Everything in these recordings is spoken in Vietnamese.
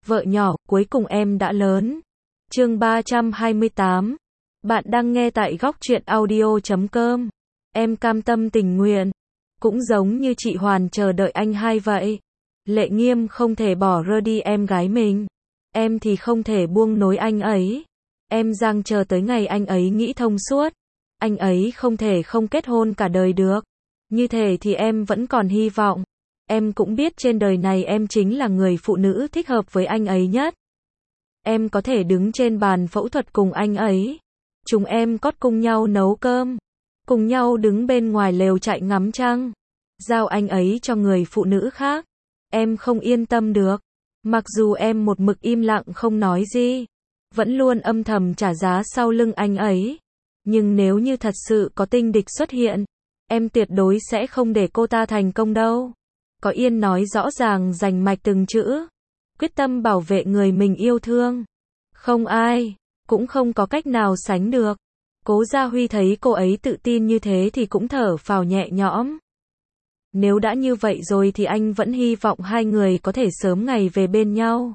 Vợ nhỏ, cuối cùng em đã lớn. Chương 328. Bạn đang nghe tại góc truyện audio.com. Em cam tâm tình nguyện. Cũng giống như chị Hoàn chờ đợi anh hai vậy. Lệ Nghiêm không thể bỏ rơi đi em gái mình. Em thì không thể buông nối anh ấy. Em giang chờ tới ngày anh ấy nghĩ thông suốt. Anh ấy không thể không kết hôn cả đời được. Như thế thì em vẫn còn hy vọng. Em cũng biết trên đời này em chính là người phụ nữ thích hợp với anh ấy nhất. Em có thể đứng trên bàn phẫu thuật cùng anh ấy. Chúng em có cùng nhau nấu cơm. Cùng nhau đứng bên ngoài lều trại ngắm trăng. Giao anh ấy cho người phụ nữ khác. Em không yên tâm được. Mặc dù em một mực im lặng không nói gì. Vẫn luôn âm thầm trả giá sau lưng anh ấy. Nhưng nếu như thật sự có tinh địch xuất hiện, em tuyệt đối sẽ không để cô ta thành công đâu. Có Yên nói rõ ràng rành mạch từng chữ. Quyết tâm bảo vệ người mình yêu thương. Không ai, cũng không có cách nào sánh được. Cố Gia Huy thấy cô ấy tự tin như thế thì cũng thở phào nhẹ nhõm. Nếu đã như vậy rồi thì anh vẫn hy vọng hai người có thể sớm ngày về bên nhau.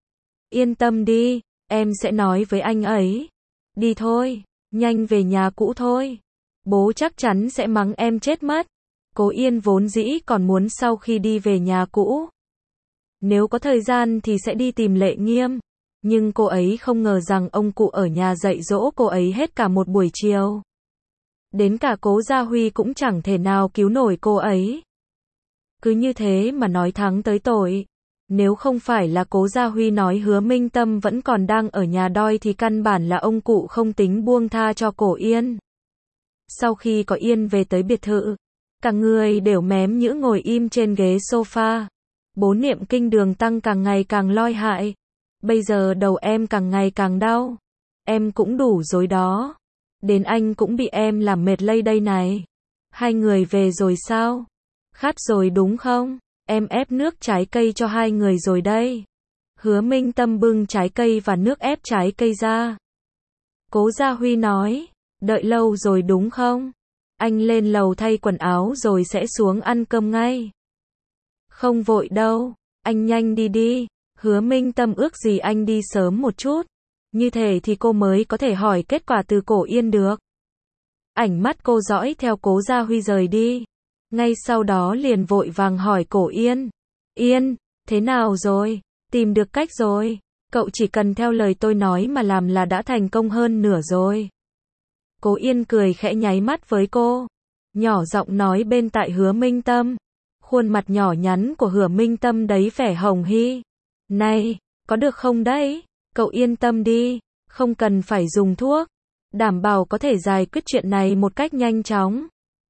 Yên tâm đi, em sẽ nói với anh ấy. Đi thôi, nhanh về nhà cũ thôi. Bố chắc chắn sẽ mắng em chết mất. Cố Yên vốn dĩ còn muốn sau khi đi về nhà cũ, nếu có thời gian thì sẽ đi tìm Lệ Nghiêm. Nhưng cô ấy không ngờ rằng ông cụ ở nhà dạy dỗ cô ấy hết cả một buổi chiều. Đến cả Cố Gia Huy cũng chẳng thể nào cứu nổi cô ấy. Cứ như thế mà nói thắng tới tội. Nếu không phải là Cố Gia Huy nói Hứa Minh Tâm vẫn còn đang ở nhà đoi thì căn bản là ông cụ không tính buông tha cho Cổ Yên. Sau khi có Yên về tới biệt thự, cả người đều mém nhữ ngồi im trên ghế sofa. Bố niệm kinh đường tăng càng ngày càng loi hại. Bây giờ đầu em càng ngày càng đau. Em cũng đủ rồi đó. Đến anh cũng bị em làm mệt lây đây này. Hai người về rồi sao? Khát rồi đúng không? Em ép nước trái cây cho hai người rồi đây. Hứa Minh Tâm bưng trái cây và nước ép trái cây ra. Cố Gia Huy nói, đợi lâu rồi đúng không? Anh lên lầu thay quần áo rồi sẽ xuống ăn cơm ngay. Không vội đâu, anh nhanh đi đi. Hứa Minh Tâm ước gì anh đi sớm một chút. Như thế thì cô mới có thể hỏi kết quả từ Cổ Yên được. Ánh mắt cô dõi theo Cố Gia Huy rời đi. Ngay sau đó liền vội vàng hỏi Cổ Yên. Yên, thế nào rồi? Tìm được cách rồi. Cậu chỉ cần theo lời tôi nói mà làm là đã thành công hơn nửa rồi. Cố Yên cười khẽ nháy mắt với cô. Nhỏ giọng nói bên tai Hứa Minh Tâm. Khuôn mặt nhỏ nhắn của Hứa Minh Tâm đấy vẻ hồng hy. Này, có được không đấy? Cậu yên tâm đi, không cần phải dùng thuốc. Đảm bảo có thể giải quyết chuyện này một cách nhanh chóng.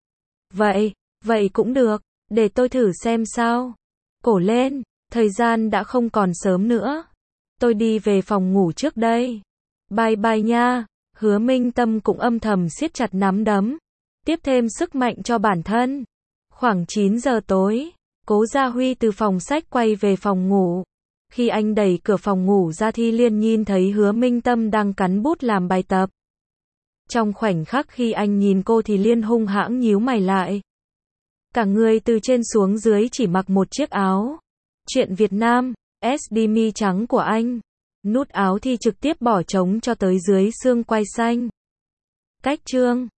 Vậy cũng được, để tôi thử xem sao. Cổ lên, thời gian đã không còn sớm nữa. Tôi đi về phòng ngủ trước đây. Bye bye nha. Hứa Minh Tâm cũng âm thầm siết chặt nắm đấm. Tiếp thêm sức mạnh cho bản thân. Khoảng 9 giờ tối, Cố Gia Huy từ phòng sách quay về phòng ngủ. Khi anh đẩy cửa phòng ngủ ra thì liền nhìn thấy Hứa Minh Tâm đang cắn bút làm bài tập. Trong khoảnh khắc khi anh nhìn cô thì liền hung hãng nhíu mày lại. Cả người từ trên xuống dưới chỉ mặc một chiếc áo. Chuyện Việt Nam, SD mi trắng của anh. Nút áo thì trực tiếp bỏ trống cho tới dưới xương quai xanh. Cách chương